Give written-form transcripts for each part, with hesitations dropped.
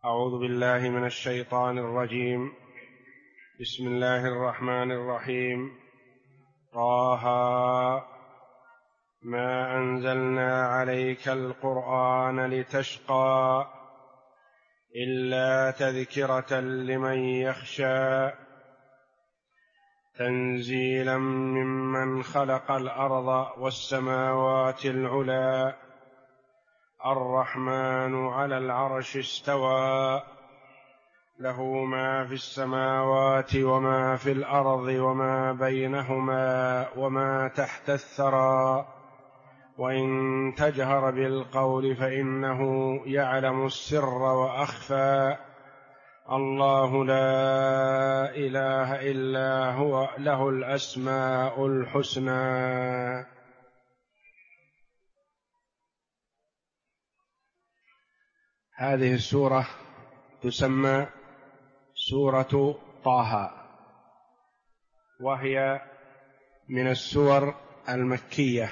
أعوذ بالله من الشيطان الرجيم. بسم الله الرحمن الرحيم. طه ما أنزلنا عليك القرآن لتشقى إلا تذكرة لمن يخشى تنزيلا ممن خلق الأرض والسماوات العلى الرحمن على العرش استوى له ما في السماوات وما في الأرض وما بينهما وما تحت الثرى وإن تجهر بالقول فإنه يعلم السر وأخفى الله لا إله إلا هو له الأسماء الحسنى. هذه السورة تسمى سورة طه، وهي من السور المكية،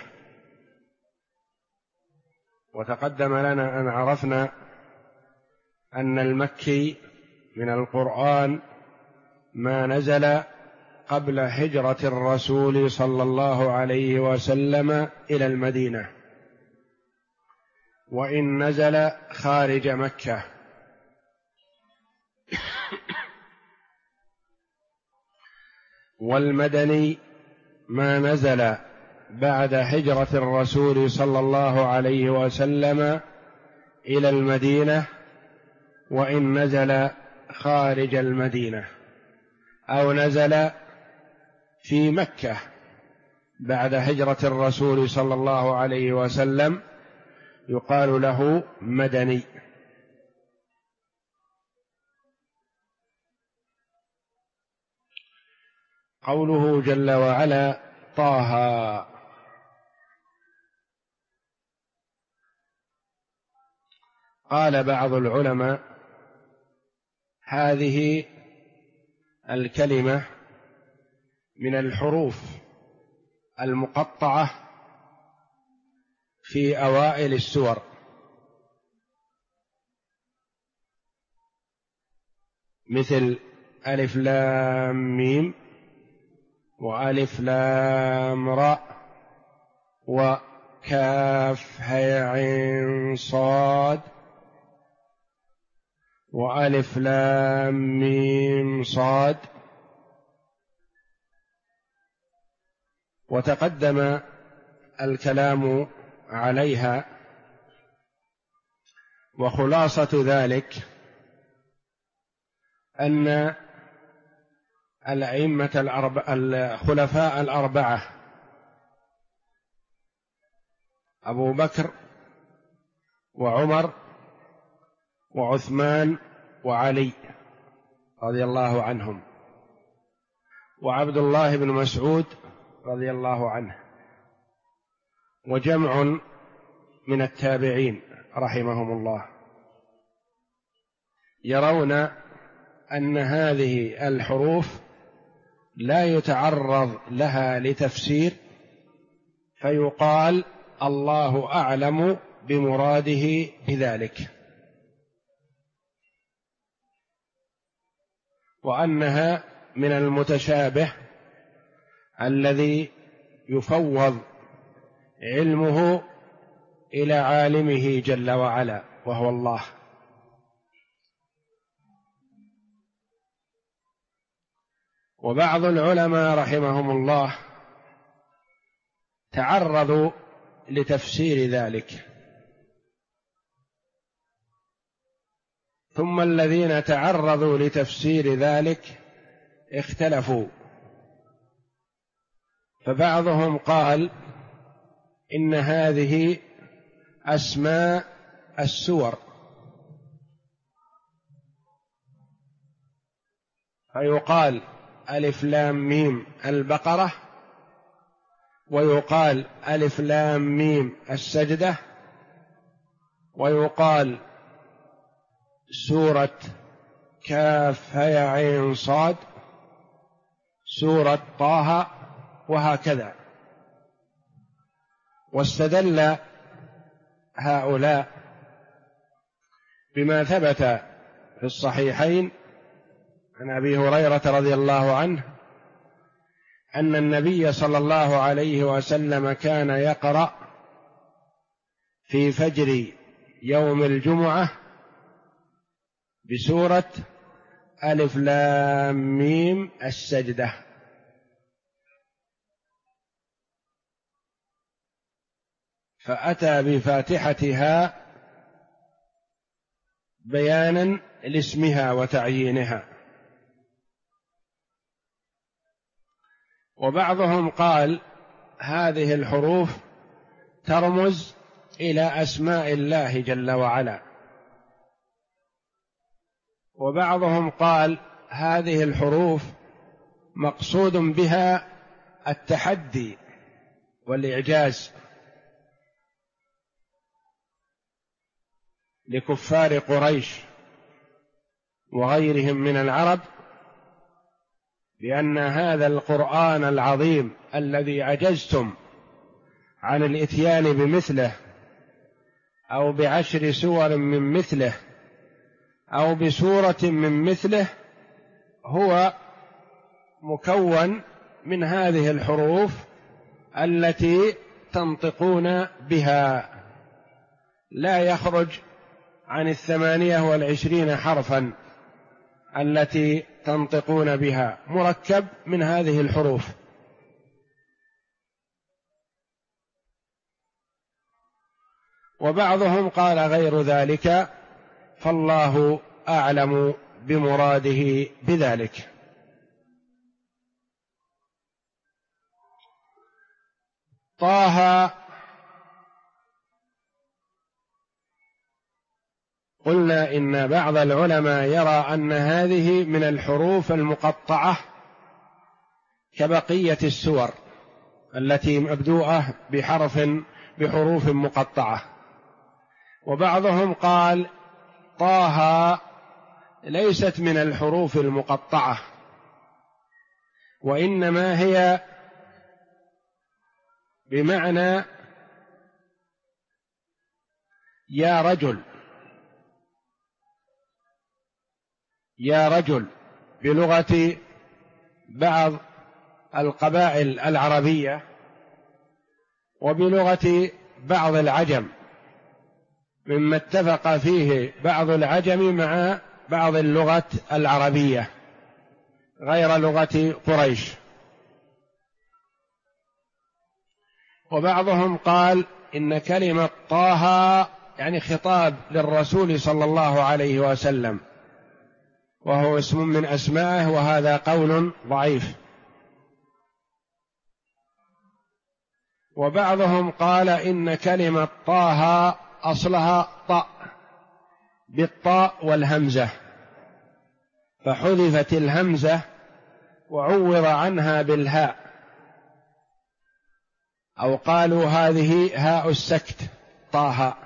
وتقدم لنا أن عرفنا أن المكي من القرآن ما نزل قبل هجرة الرسول صلى الله عليه وسلم إلى المدينة، وإن نزل خارج مكة، والمدني ما نزل بعد هجرة الرسول صلى الله عليه وسلم إلى المدينة، وإن نزل خارج المدينة أو نزل في مكة بعد هجرة الرسول صلى الله عليه وسلم يقال له مدني. قوله جل وعلا طه، قال بعض العلماء هذه الكلمة من الحروف المقطعة في أوائل السور، مثل ألف لام ميم وألف لام راء وكاف هاء عين صاد وألف لام ميم صاد. وتقدم الكلام عليها، وخلاصة ذلك أن الخلفاء الأربعة أبو بكر وعمر وعثمان وعلي رضي الله عنهم وعبد الله بن مسعود رضي الله عنه وجمع من التابعين رحمهم الله، يرون أن هذه الحروف لا يتعرض لها لتفسير، فيقال الله أعلم بمراده بذلك، وأنها من المتشابه الذي يفوض علمه إلى عالمه جل وعلا وهو الله. وبعض العلماء رحمهم الله تعرضوا لتفسير ذلك، ثم الذين تعرضوا لتفسير ذلك اختلفوا، فبعضهم قال إن هذه أسماء السور، فيقال ألف لام ميم البقرة، ويقال ألف لام ميم السجدة، ويقال سورة كاف هاء عين صاد، سورة طه، وهكذا. واستدل هؤلاء بما ثبت في الصحيحين عن أبي هريرة رضي الله عنه أن النبي صلى الله عليه وسلم كان يقرأ في فجر يوم الجمعة بسورة ألف لام ميم السجدة، فأتى بفاتحتها بيانا لاسمها وتعيينها. وبعضهم قال هذه الحروف ترمز إلى أسماء الله جل وعلا، وبعضهم قال هذه الحروف مقصود بها التحدي والإعجاز لكفار قريش وغيرهم من العرب، بأن هذا القرآن العظيم الذي عجزتم عن الإتيان بمثله أو بعشر سور من مثله أو بسورة من مثله هو مكون من هذه الحروف التي تنطقون بها، لا يخرج عن 28 حرفا التي تنطقون بها، مركب من هذه الحروف. وبعضهم قال غير ذلك، فالله أعلم بمراده بذلك. طه قلنا إن بعض العلماء يرى أن هذه من الحروف المقطعة كبقية السور التي مبدوءة بحروف مقطعة، وبعضهم قال طه ليست من الحروف المقطعة، وإنما هي بمعنى يا رجل، يا رجل بلغة بعض القبائل العربية وبلغة بعض العجم، مما اتفق فيه بعض العجم مع بعض اللغة العربية غير لغة قريش. وبعضهم قال إن كلمة طه يعني خطاب للرسول صلى الله عليه وسلم، وهو اسم من أسمائه، وهذا قول ضعيف. وبعضهم قال إن كلمة طه أصلها طأ بالطاء والهمزة، فحذفت الهمزة وعوض عنها بالهاء، أو قالوا هذه هاء السكت طه.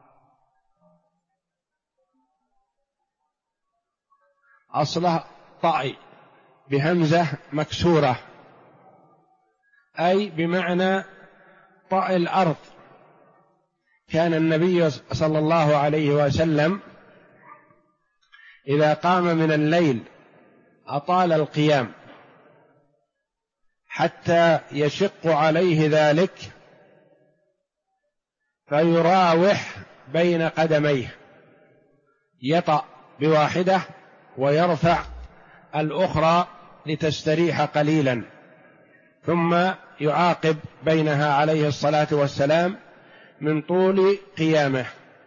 أصله طأ بهمزة مكسورة، أي بمعنى طأ الأرض. كان النبي صلى الله عليه وسلم إذا قام من الليل أطال القيام حتى يشق عليه ذلك، فيراوح بين قدميه، يطأ بواحدة ويرفع الأخرى لتستريح قليلا، ثم يعاقب بينها عليه الصلاة والسلام من طول قيامه.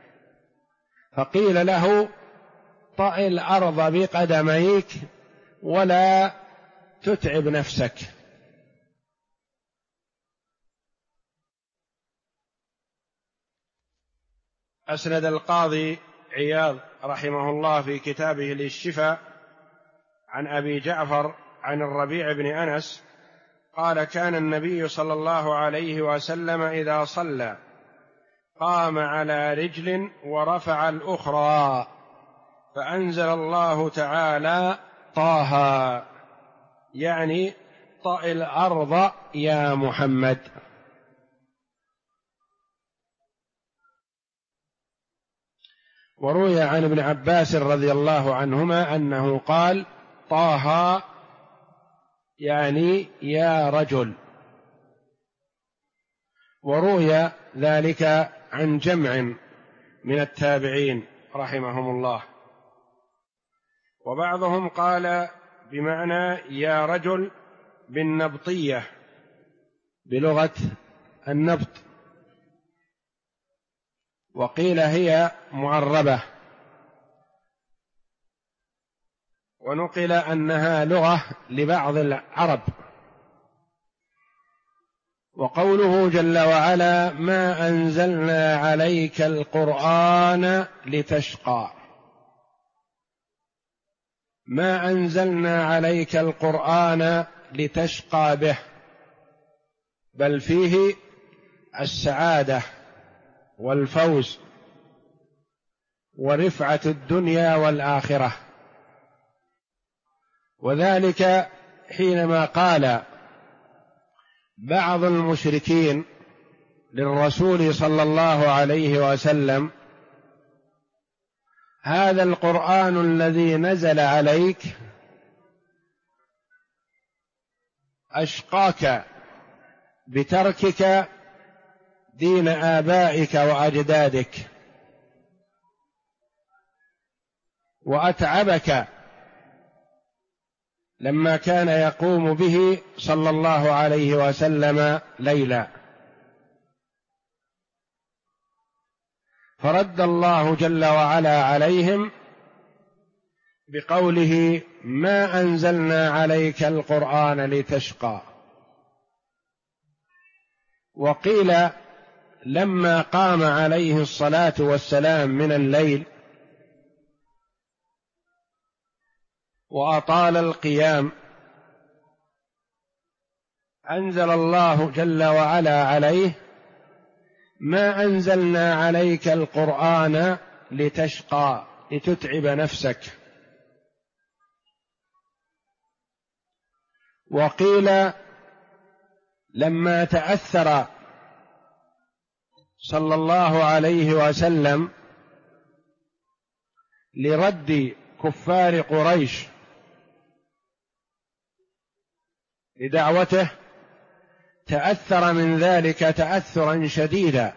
فقيل له طأ الأرض بقدميك ولا تتعب نفسك. أسند القاضي عياض رحمه الله في كتابه للشفاء عن أبي جعفر عن الربيع بن أنس قال: كان النبي صلى الله عليه وسلم إذا صلى قام على رجل ورفع الأخرى، فأنزل الله تعالى طه، يعني طأ الأرض يا محمد. وروي عن ابن عباس رضي الله عنهما أنه قال: طه يعني يا رجل. وروي ذلك عن جمع من التابعين رحمهم الله. وبعضهم قال بمعنى يا رجل بالنبطية بلغة النبط، وقيل هي معربة، ونقل أنها لغة لبعض العرب. وقوله جل وعلا: ما أنزلنا عليك القرآن لتشقى، ما أنزلنا عليك القرآن لتشقى به، بل فيه السعادة والفوز ورفعة الدنيا والآخرة. وذلك حينما قال بعض المشركين للرسول صلى الله عليه وسلم: هذا القرآن الذي نزل عليك أشقاك بتركك دين آبائك وأجدادك، وأتعبك لما كان يقوم به صلى الله عليه وسلم ليلا. فرد الله جل وعلا عليهم بقوله: ما أنزلنا عليك القرآن لتشقى. وقيل لما قام عليه الصلاة والسلام من الليل وأطال القيام، أنزل الله جل وعلا عليه: ما أنزلنا عليك القرآن لتشقى، لتتعب نفسك. وقيل لما تأثر صلى الله عليه وسلم لرد كفار قريش لدعوته، تأثر من ذلك تأثرا شديدا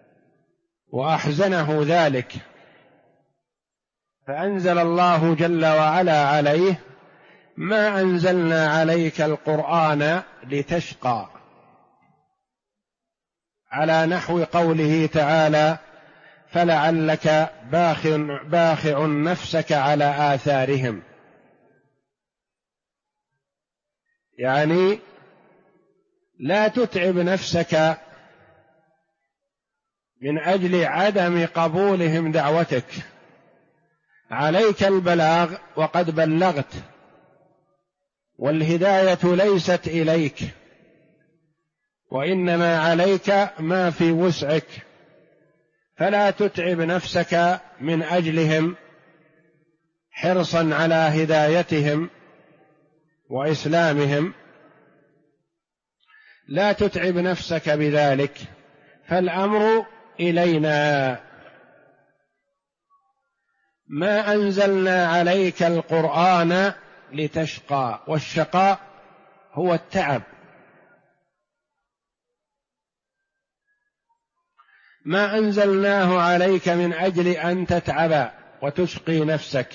وأحزنه ذلك، فأنزل الله جل وعلا عليه: ما أنزلنا عليك القرآن لتشقى، على نحو قوله تعالى: فلعلك باخع نفسك على آثارهم، يعني لا تتعب نفسك من أجل عدم قبولهم دعوتك، عليك البلاغ وقد بلغت، والهداية ليست إليك، وإنما عليك ما في وسعك، فلا تتعب نفسك من أجلهم حرصا على هدايتهم وإسلامهم، لا تتعب نفسك بذلك، فالأمر إلينا. ما أنزلنا عليك القرآن لتشقى، والشقاء هو التعب. ما أنزلناه عليك من أجل أن تتعب وتشقي نفسك،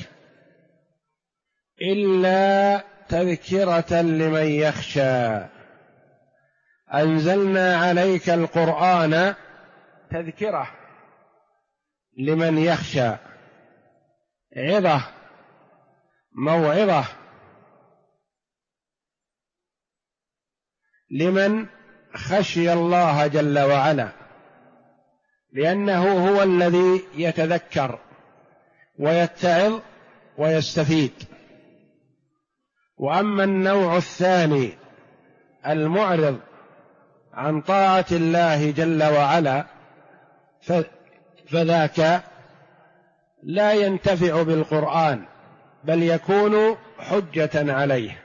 إلا تذكرة لمن يخشى. أنزلنا عليك القرآن تذكرة لمن يخشى، عظة، موعظة لمن خشي الله جل وعلا، لأنه هو الذي يتذكر ويتعظ ويستفيد. وأما النوع الثاني المعرض عن طاعة الله جل وعلا فذاك لا ينتفع بالقرآن، بل يكون حجة عليه.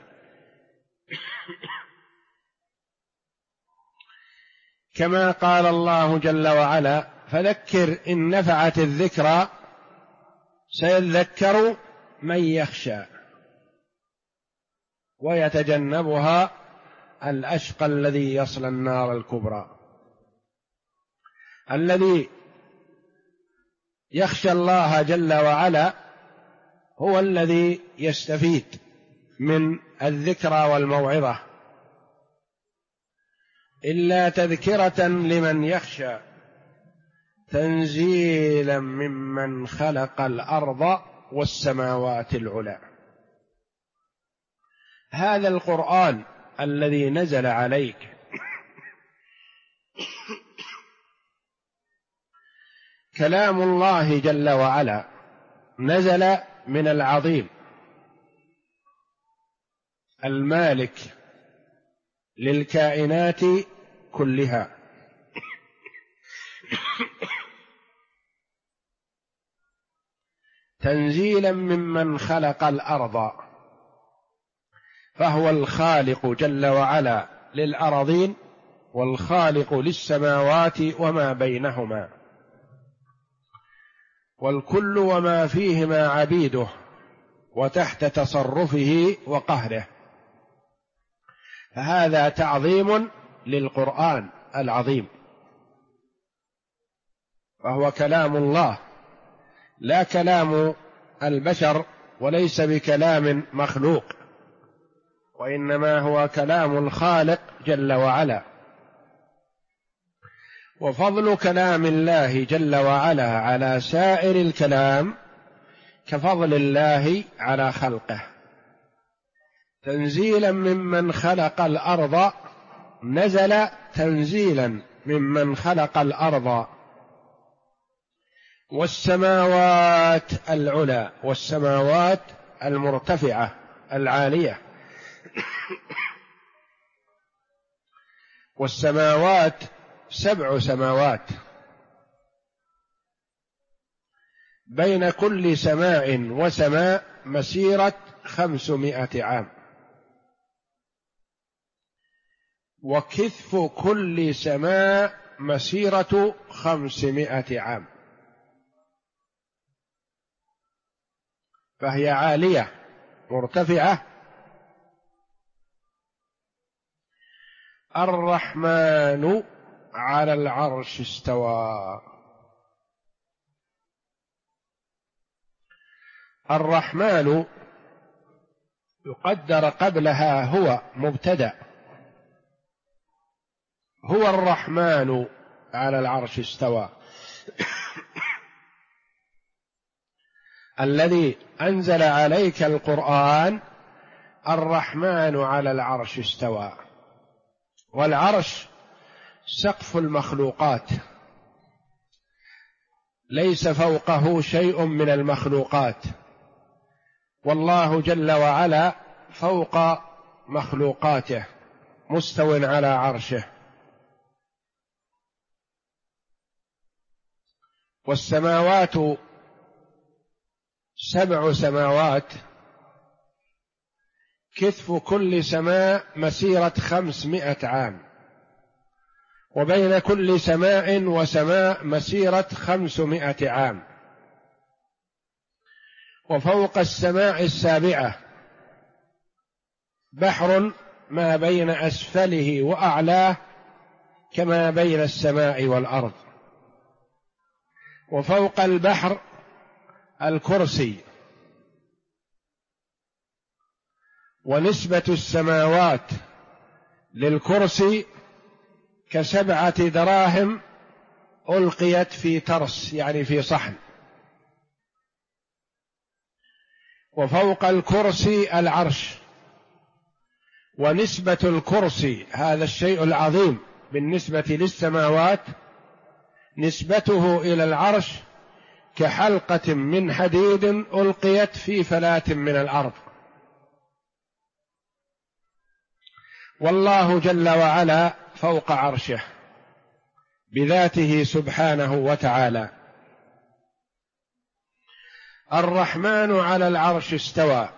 كما قال الله جل وعلا: فذكر إن نفعت الذكرى سيذكر من يخشى ويتجنبها الأشقى الذي يصلى النار الكبرى. الذي يخشى الله جل وعلا هو الذي يستفيد من الذكرى والموعظة، إلا تذكرة لمن يخشى تنزيلا ممن خلق الأرض والسماوات العلى. هذا القرآن الذي نزل عليك كلام الله جل وعلا، نزل من العظيم المالك للكائنات كلها، تنزيلا ممن خلق الأرض، فهو الخالق جل وعلا للأراضين والخالق للسماوات وما بينهما، والكل وما فيهما عبيده وتحت تصرفه وقهره. فهذا تعظيم للقرآن العظيم، فهو كلام الله لا كلام البشر، وليس بكلام مخلوق، وإنما هو كلام الخالق جل وعلا. وفضل كلام الله جل وعلا على سائر الكلام كفضل الله على خلقه. تنزيلا ممن خلق الأرض، نزل تنزيلا ممن خلق الأرض والسماوات العلى، والسماوات المرتفعة العالية. والسماوات 7 سماوات، بين كل سماء وسماء مسيرة 500 عام، وكثف كل سماء مسيرة 500 عام، فهي عالية مرتفعة. الرحمن على العرش استوى. الرحمن يقدر قبلها هو مبتدأ، هو الرحمن على العرش استوى الذي أنزل عليك القرآن. الرحمن على العرش استوى، والعرش سقف المخلوقات، ليس فوقه شيء من المخلوقات، والله جل وعلا فوق مخلوقاته مستو على عرشه. والسماوات 7 سماوات، كثف كل سماء مسيرة 500 عام، وبين كل سماء وسماء مسيرة 500 عام. وفوق السماء السابعة بحر ما بين أسفله وأعلاه كما بين السماء والأرض. وفوق البحر الكرسي، ونسبة السماوات للكرسي ك7 دراهم ألقيت في ترس، يعني في صحن. وفوق الكرسي العرش، ونسبة الكرسي هذا الشيء العظيم بالنسبة للسماوات، نسبته إلى العرش كحلقة من حديد ألقيت في فلاة من الأرض. والله جل وعلا فوق عرشه بذاته سبحانه وتعالى. الرحمن على العرش استوى،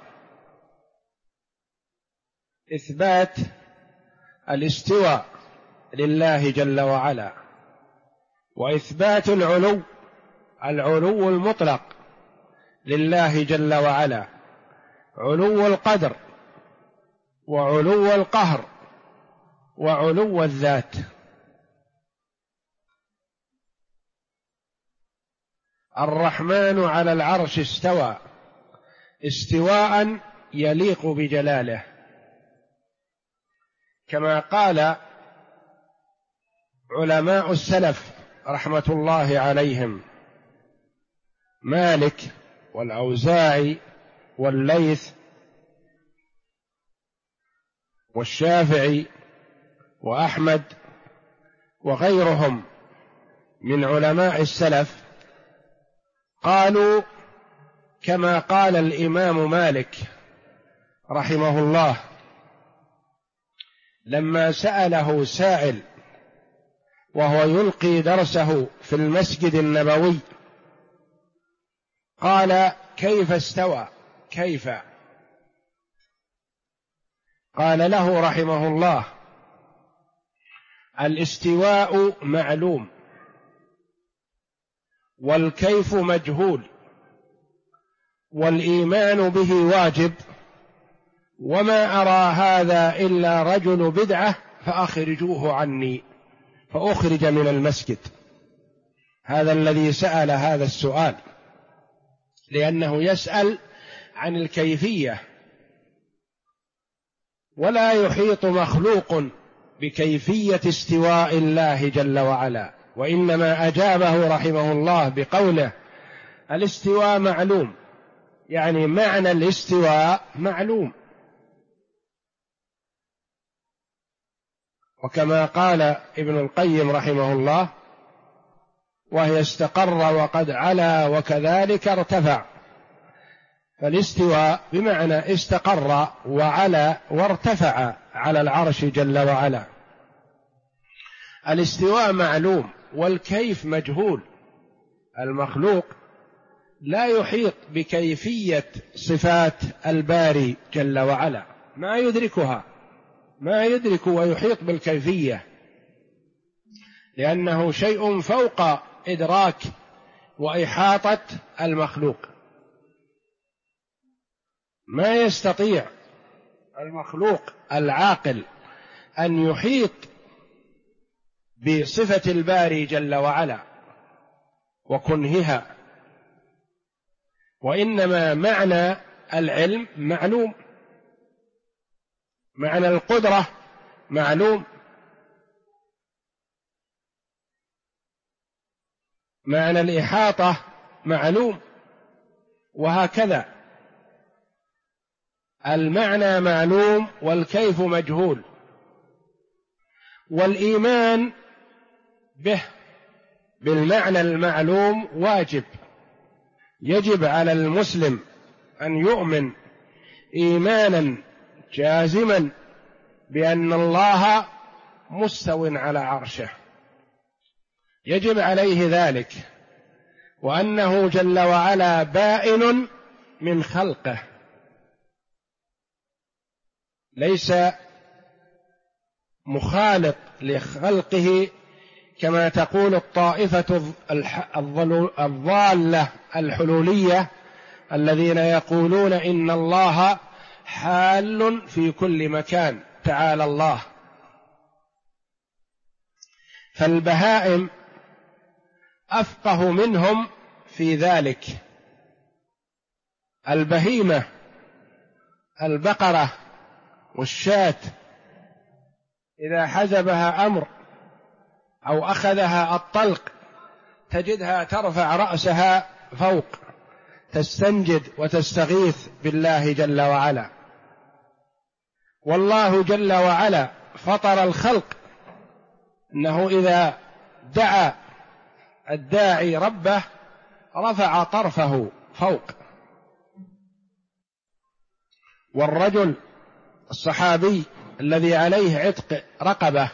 إثبات الاستواء لله جل وعلا، وإثبات العلو المطلق لله جل وعلا، علو القدر وعلو القهر وعلو الذات. الرحمن على العرش استوى استواء يليق بجلاله، كما قال علماء السلف رحمة الله عليهم: مالك والأوزاعي والليث والشافعي وأحمد وغيرهم من علماء السلف قالوا كما قال الإمام مالك رحمه الله لما سأله سائل وهو يلقي درسه في المسجد النبوي، قال: كيف استوى؟ كيف؟ قال له رحمه الله: الاستواء معلوم والكيف مجهول والإيمان به واجب، وما أرى هذا إلا رجل بدعة فأخرجوه عني، فأخرج من المسجد. هذا الذي سأل هذا السؤال، لأنه يسأل عن الكيفية، ولا يحيط مخلوق بكيفية استواء الله جل وعلا، وإنما أجابه رحمه الله بقوله: الاستواء معلوم، يعني معنى الاستواء معلوم. وكما قال ابن القيم رحمه الله: وهي استقر وقد علا وكذلك ارتفع. فالاستواء بمعنى استقر وعلا وارتفع على العرش جل وعلا. الاستواء معلوم والكيف مجهول. المخلوق لا يحيط بكيفية صفات الباري جل وعلا، ما يدركها، ما يدرك ويحيط بالكيفية، لأنه شيء فوق إدراك وإحاطة المخلوق. ما يستطيع المخلوق العاقل أن يحيط بصفة الباري جل وعلا وكنهها، وإنما معنى العلم معلوم، معنى القدرة معلوم، معنى الإحاطة معلوم، وهكذا. المعنى معلوم والكيف مجهول. والإيمان به بالمعنى المعلوم واجب، يجب على المسلم أن يؤمن إيمانا جازما بأن الله مستو على عرشه، يجب عليه ذلك، وأنه جل وعلا بائن من خلقه، ليس مخالط لخلقه كما تقول الطائفة الضالة الحلولية الذين يقولون إن الله حال في كل مكان، تعالى الله. فالبهائم أفقه منهم في ذلك. البهيمة البقرة والشاة إذا حزبها أمر أو أخذها الطلق تجدها ترفع رأسها فوق، تستنجد وتستغيث بالله جل وعلا. والله جل وعلا فطر الخلق أنه إذا دعا الداعي ربه رفع طرفه فوق. والرجل الصحابي الذي عليه عتق رقبة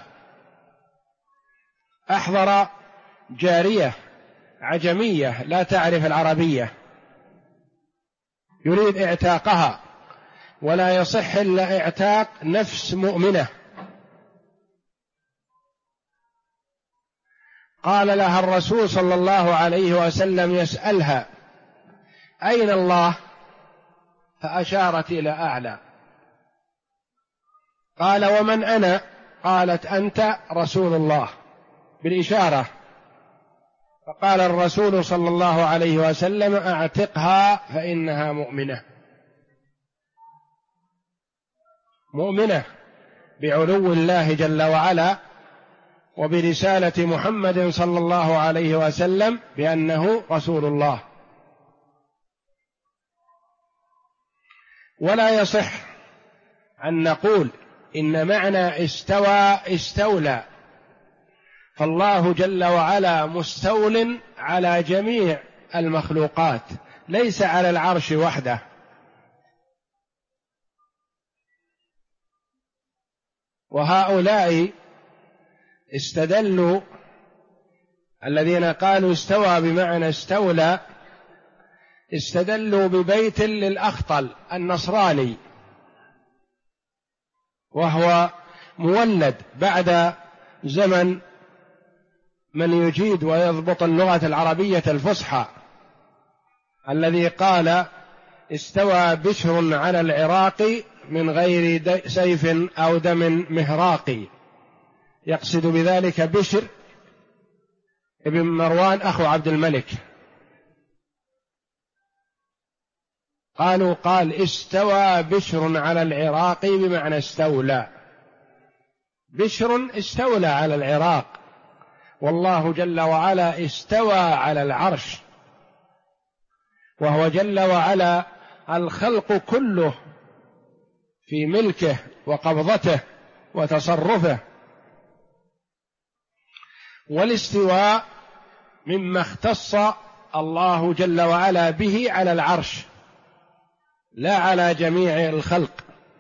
أحضر جارية عجمية لا تعرف العربية يريد اعتاقها، ولا يصح إلا اعتاق نفس مؤمنة. قال لها الرسول صلى الله عليه وسلم يسألها: أين الله؟ فأشارت إلى أعلى. قال ومن أنا؟ قالت أنت رسول الله بالإشارة. فقال الرسول صلى الله عليه وسلم أعتقها فإنها مؤمنة، مؤمنة بعلو الله جل وعلا وبرسالة محمد صلى الله عليه وسلم بأنه رسول الله. ولا يصح أن نقول إن معنى استوى استولى، فالله جل وعلا مستول على جميع المخلوقات، ليس على العرش وحده. وهؤلاء استدلوا، الذين قالوا استوى بمعنى استولى، استدلوا ببيت للأخطل النصراني، وهو مولد بعد زمن من يجيد ويضبط اللغة العربية الفصحى، الذي قال استوى بشر على العراق من غير سيف أو دم مهراق، يقصد بذلك بشر ابن مروان أخو عبد الملك. قال استوى بشر على العراق بمعنى استولى، بشر استولى على العراق، والله جل وعلا استوى على العرش، وهو جل وعلا الخلق كله في ملكه وقبضته وتصرفه. والاستواء مما اختص الله جل وعلا به على العرش، لا على جميع الخلق.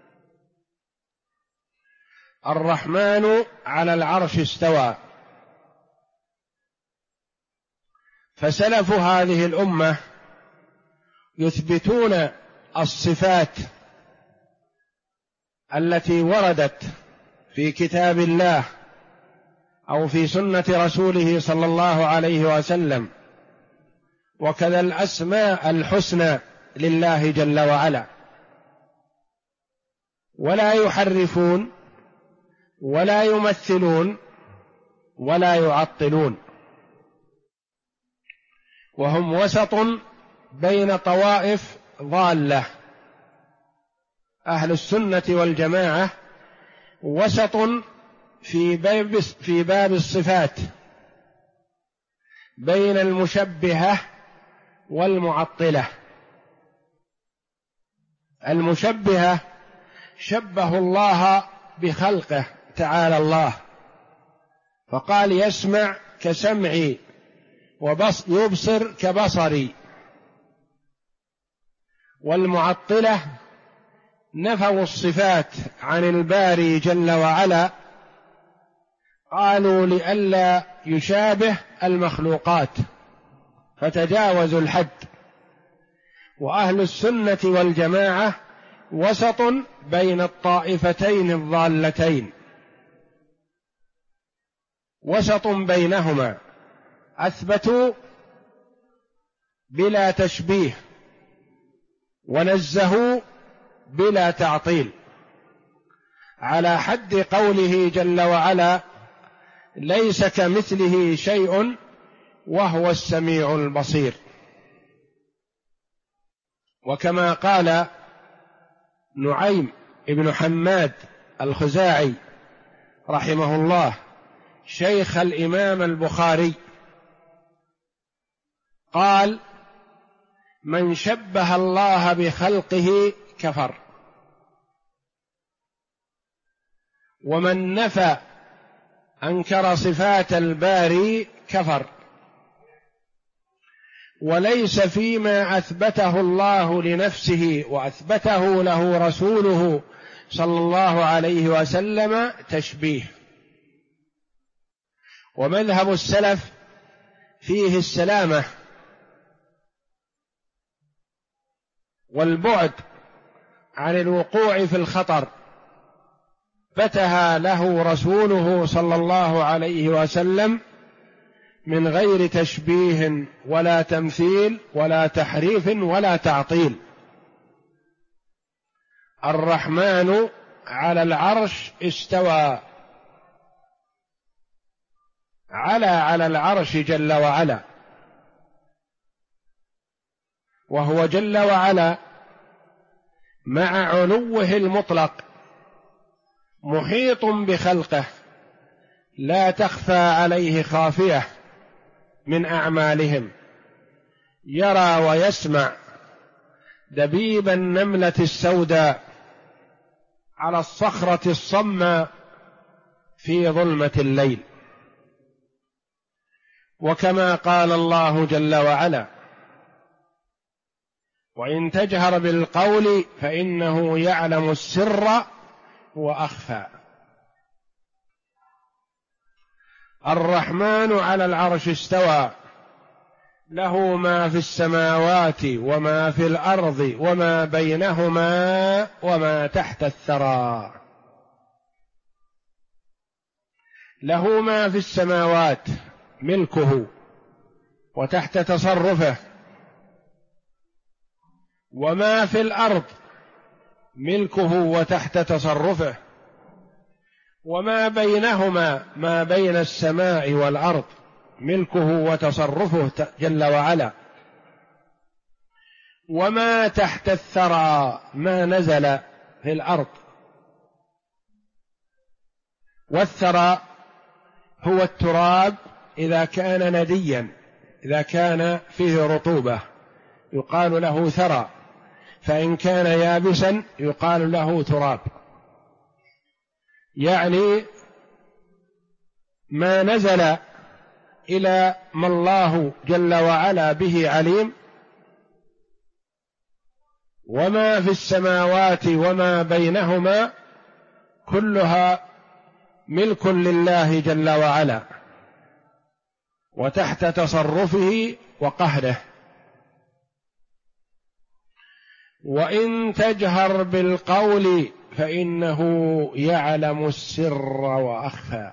الرحمن على العرش استوى. فسلف هذه الأمة يثبتون الصفات التي وردت في كتاب الله أو في سنة رسوله صلى الله عليه وسلم، وكذا الأسماء الحسنى لله جل وعلا، ولا يحرفون ولا يمثلون ولا يعطلون، وهم وسط بين طوائف ضالة. أهل السنة والجماعة وسط في باب الصفات بين المشبهة والمعطلة. المشبهة شبهوا الله بخلقه تعالى الله، فقال يسمع كسمعي ويبصر كبصري. والمعطلة نفوا الصفات عن الباري جل وعلا، قالوا لئلا يشابه المخلوقات فتجاوزوا الحد. وأهل السنة والجماعة وسط بين الطائفتين الضالتين، وسط بينهما، أثبتوا بلا تشبيه ونزهوا بلا تعطيل، على حد قوله جل وعلا ليس كمثله شيء وهو السميع البصير. وكما قال نعيم بن حماد الخزاعي رحمه الله شيخ الإمام البخاري، قال من شبه الله بخلقه كفر، ومن نفى أنكر صفات الباري كفر، وليس فيما أثبته الله لنفسه وأثبته له رسوله صلى الله عليه وسلم تشبيه. ومذهب السلف فيه السلامة والبعد عن الوقوع في الخطر، فتها له رسوله صلى الله عليه وسلم من غير تشبيه ولا تمثيل ولا تحريف ولا تعطيل. الرحمن على العرش استوى، على العرش جل وعلا، وهو جل وعلا مع علوه المطلق محيط بخلقه، لا تخفى عليه خافية من أعمالهم، يرى ويسمع دبيب النملة السوداء على الصخرة الصماء في ظلمة الليل. وكما قال الله جل وعلا: وإن تجهر بالقول فإنه يعلم السر وأخفى. الرحمن على العرش استوى، له ما في السماوات وما في الأرض وما بينهما وما تحت الثرى. له ما في السماوات ملكه وتحت تصرفه، وما في الأرض ملكه وتحت تصرفه، وما بينهما ما بين السماء والأرض ملكه وتصرفه جل وعلا، وما تحت الثرى ما نزل في الأرض. والثرى هو التراب إذا كان نديا، إذا كان فيه رطوبة يقال له ثرى، فإن كان يابسا يقال له تراب. يعني ما نزل إلى ما الله جل وعلا به عليم، وما في السماوات وما بينهما كلها ملك لله جل وعلا وتحت تصرفه وقهره. وإن تجهر بالقول فإنه يعلم السر وأخفى.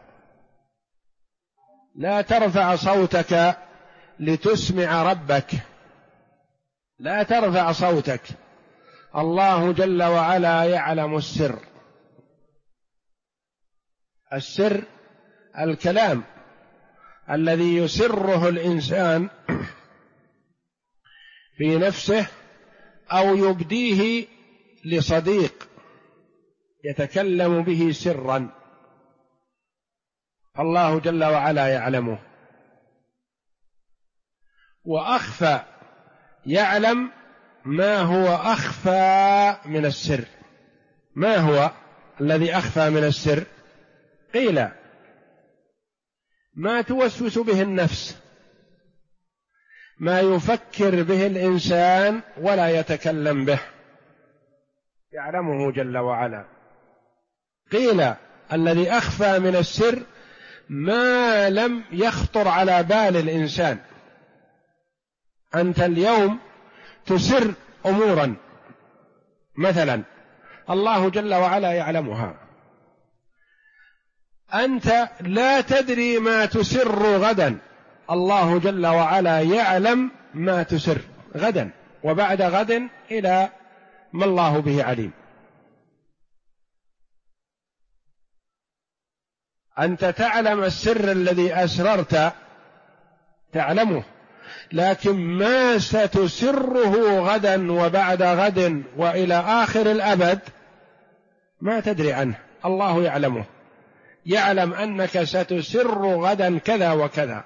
لا ترفع صوتك لتسمع ربك، لا ترفع صوتك، الله جل وعلا يعلم السر. السر الكلام الذي يسره الإنسان في نفسه أو يبديه لصديق يتكلم به سرا، الله جل وعلا يعلمه. وأخفى يعلم ما هو أخفى من السر. ما هو الذي أخفى من السر؟ قيل ما توسوس به النفس، ما يفكر به الإنسان ولا يتكلم به، يعلمه جل وعلا. قيل الذي أخفى من السر ما لم يخطر على بال الإنسان. أنت اليوم تسر أمورا مثلا الله جل وعلا يعلمها، أنت لا تدري ما تسر غدا، الله جل وعلا يعلم ما تسر غدا وبعد غد إلى ما الله به عليم. أنت تعلم السر الذي أسررت تعلمه، لكن ما ستسره غدا وبعد غد وإلى آخر الأبد ما تدري عنه، الله يعلمه، يعلم أنك ستسر غدا كذا وكذا.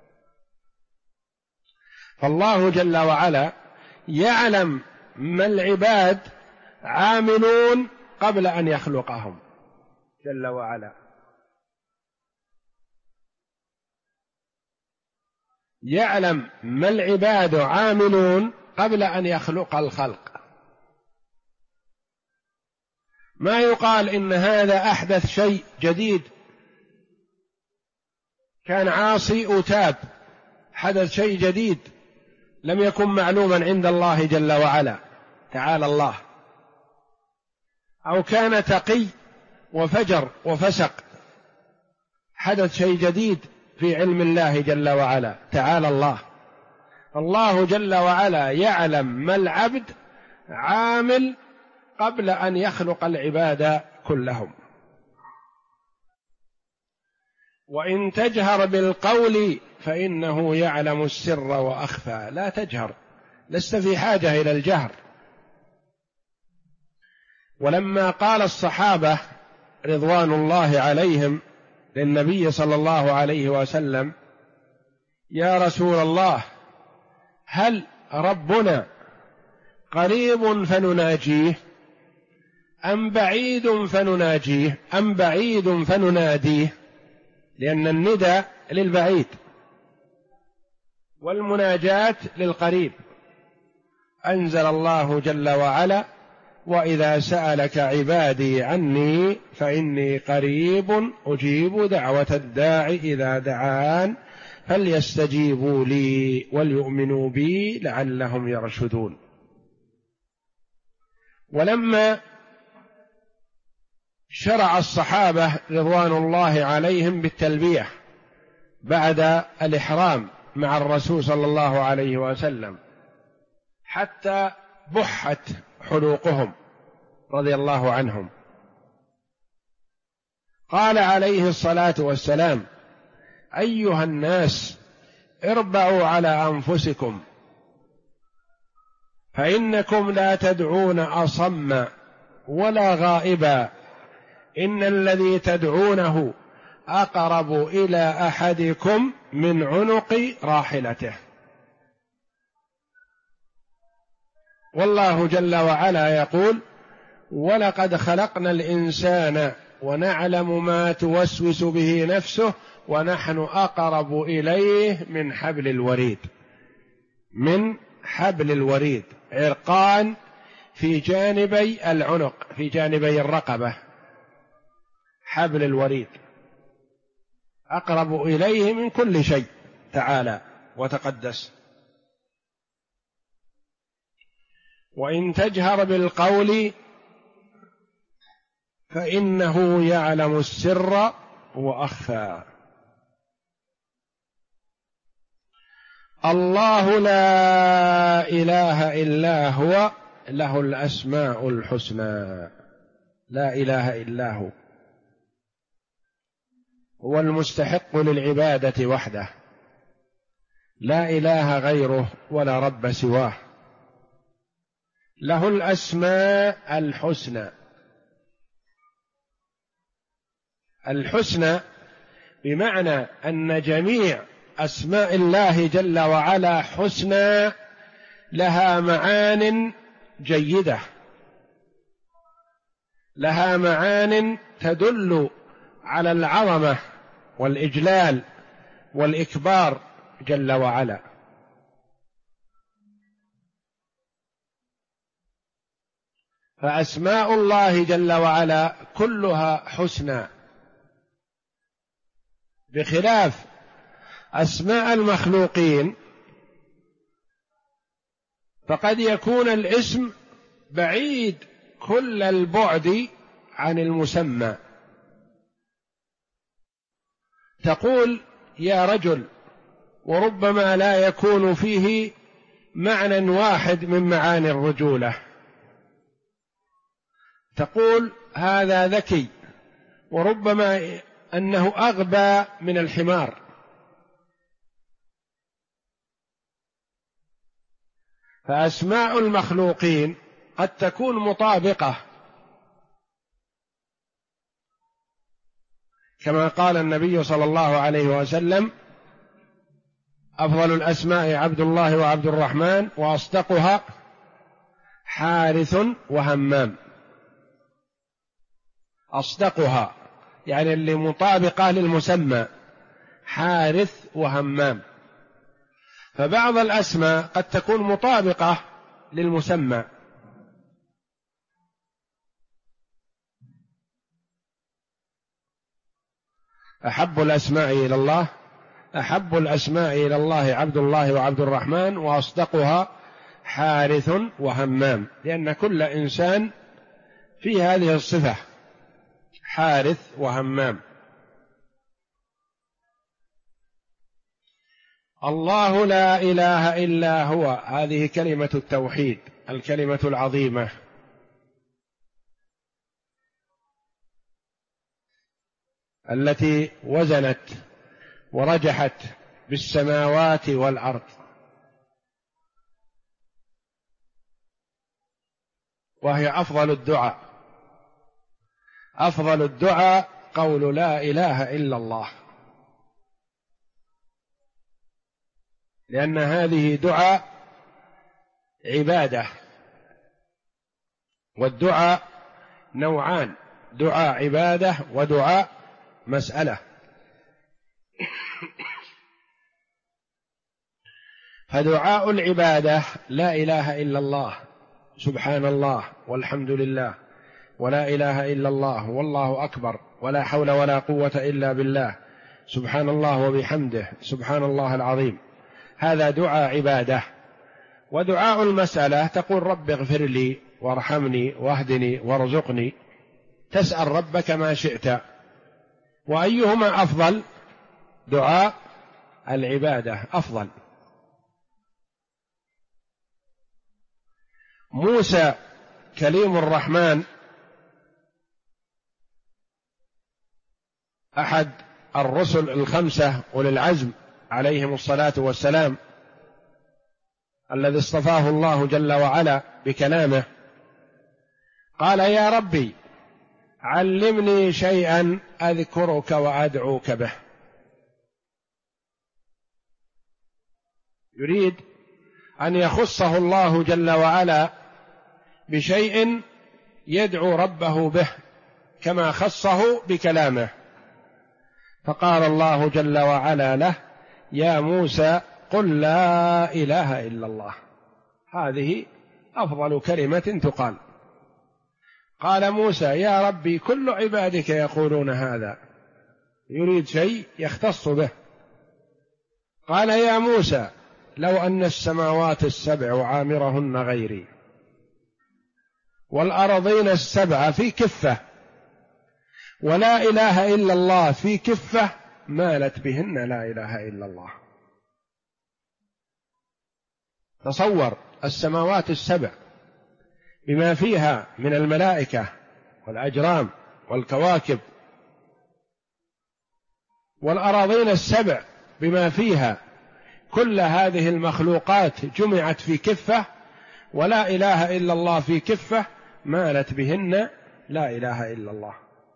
فالله جل وعلا يعلم ما العباد عاملون قبل أن يخلقهم جل وعلا، يعلم ما العباد عاملون قبل أن يخلق الخلق. ما يقال إن هذا أحدث شيء جديد، كان عاصي أتاب، حدث شيء جديد لم يكن معلوما عند الله جل وعلا تعالى الله. أو كان تقي وفجر وفسق، حدث شيء جديد في علم الله جل وعلا، تعالى الله. الله جل وعلا يعلم ما العبد عامل قبل أن يخلق العباد كلهم. وإن تجهر بالقول فإنه يعلم السر وأخفى. لا تجهر، لست في حاجة إلى الجهر. ولما قال الصحابة رضوان الله عليهم للنبي صلى الله عليه وسلم: يا رسول الله، هل ربنا قريب فنناجيه أم بعيد فنناجيه أم بعيد فنناديه؟ لأن الندى للبعيد والمناجاة للقريب. أنزل الله جل وعلا: وإذا سألك عبادي عني فإني قريب أجيب دعوة الداع إذا دعان فليستجيبوا لي وليؤمنوا بي لعلهم يرشدون. ولما شرع الصحابة رضوان الله عليهم بالتلبية بعد الإحرام مع الرسول صلى الله عليه وسلم حتى بحت حلوقهم رضي الله عنهم، قال عليه الصلاة والسلام: أيها الناس، اربعوا على أنفسكم، فإنكم لا تدعون أصم ولا غائبا، إن الذي تدعونه أقرب إلى أحدكم من عنق راحلته. والله جل وعلا يقول: ولقد خلقنا الإنسان ونعلم ما توسوس به نفسه ونحن أقرب إليه من حبل الوريد. من حبل الوريد، عرقان في جانبي العنق، في جانبي الرقبة، حبل الوريد أقرب إليه من كل شيء تعالى وتقدس. وإن تجهر بالقول فإنه يعلم السر وأخفى. الله لا إله إلا هو له الأسماء الحسنى. لا إله إلا هو، هو المستحق للعبادة وحده، لا إله غيره ولا رب سواه. له الأسماء الحسنى. الحسنى بمعنى أن جميع أسماء الله جل وعلا حسنى، لها معان جيدة، لها معان تدل على العظمة والإجلال والإكبار جل وعلا. فأسماء الله جل وعلا كلها حسنى، بخلاف أسماء المخلوقين، فقد يكون الاسم بعيد كل البعد عن المسمى. تقول يا رجل، وربما لا يكون فيه معنى واحد من معاني الرجولة. تقول هذا ذكي، وربما أنه أغبى من الحمار. فأسماء المخلوقين قد تكون مطابقة، كما قال النبي صلى الله عليه وسلم: أفضل الأسماء عبد الله وعبد الرحمن، وأصدقها حارث وهمام. أصدقها يعني اللي مطابقة للمسمى، حارث وهمام. فبعض الأسماء قد تكون مطابقة للمسمى. أحب الأسماء إلى الله، أحب الأسماء إلى الله عبد الله وعبد الرحمن، وأصدقها حارث وهمام، لأن كل إنسان في هذه الصفة، حارث وهمام. الله لا إله إلا هو، هذه كلمة التوحيد، الكلمة العظيمة التي وزنت ورجحت بالسماوات والأرض، وهي أفضل الدعاء. أفضل الدعاء قول لا إله إلا الله، لأن هذه دعاء عبادة، والدعاء نوعان: دعاء عبادة ودعاء مسألة. فدعاء العبادة لا إله إلا الله، سبحان الله والحمد لله ولا إله إلا الله والله أكبر ولا حول ولا قوة إلا بالله، سبحان الله وبحمده سبحان الله العظيم، هذا دعاء عبادة. ودعاء المسألة تقول رب اغفر لي وارحمني واهدني وارزقني، تسأل ربك ما شئت. وأيهما أفضل؟ دعاء العبادة أفضل. موسى كليم الرحمن أحد الرسل الخمسة أولي العزم عليهم الصلاة والسلام، الذي اصطفاه الله جل وعلا بكلامه، قال يا ربي علمني شيئا أذكرك وأدعوك به. يريد أن يخصه الله جل وعلا بشيء يدعو ربه به كما خصه بكلامه، فقال الله جل وعلا له يا موسى قل لا إله إلا الله، هذه أفضل كلمة تقال. قال موسى يا ربي كل عبادك يقولون هذا، يريد شيء يختص به. قال يا موسى لو أن السماوات السبع وعامرهن غيري والأرضين السبع في كفة ولا إله إلا الله في كفة مالت بهن لا إله إلا الله. تصور السماوات السبع بما فيها من الملائكة والأجرام والكواكب، والأراضين السبع بما فيها، كل هذه المخلوقات جمعت في كفة ولا إله إلا الله في كفة مالت بهن لا إله إلا الله،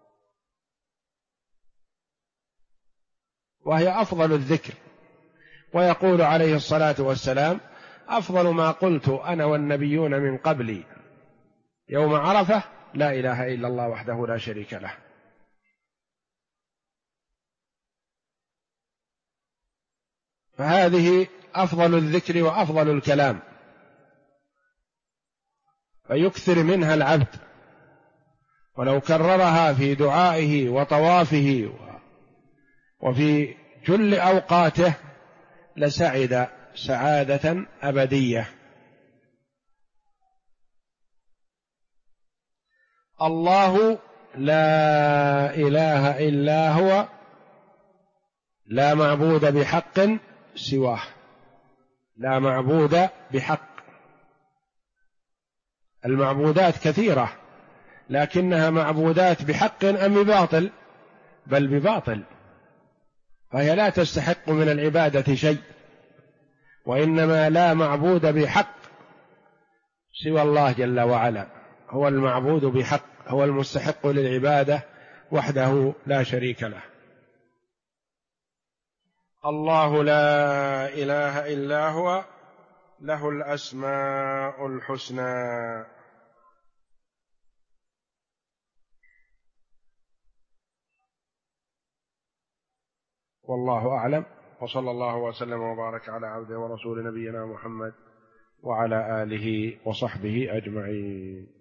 وهي أفضل الذكر. ويقول عليه الصلاة والسلام أفضل ما قلت أنا والنبيون من قبلي يوم عرفة لا إله إلا الله وحده لا شريك له. فهذه أفضل الذكر وأفضل الكلام، فيكثر منها العبد، ولو كررها في دعائه وطوافه وفي جل أوقاته لسعد سعادة أبدية. الله لا إله إلا هو لا معبود بحق سواه، لا معبود بحق. المعبودات كثيرة، لكنها معبودات بحق أم بباطل؟ بل بباطل، فهي لا تستحق من العبادة شيء، وإنما لا معبود بحق سوى الله جل وعلا، هو المعبود بحق، هو المستحق للعبادة وحده لا شريك له. الله لا إله إلا هو له الأسماء الحسنى. والله أعلم، وصلى الله وسلم وبارك على عبده ورسول نبينا محمد وعلى آله وصحبه أجمعين.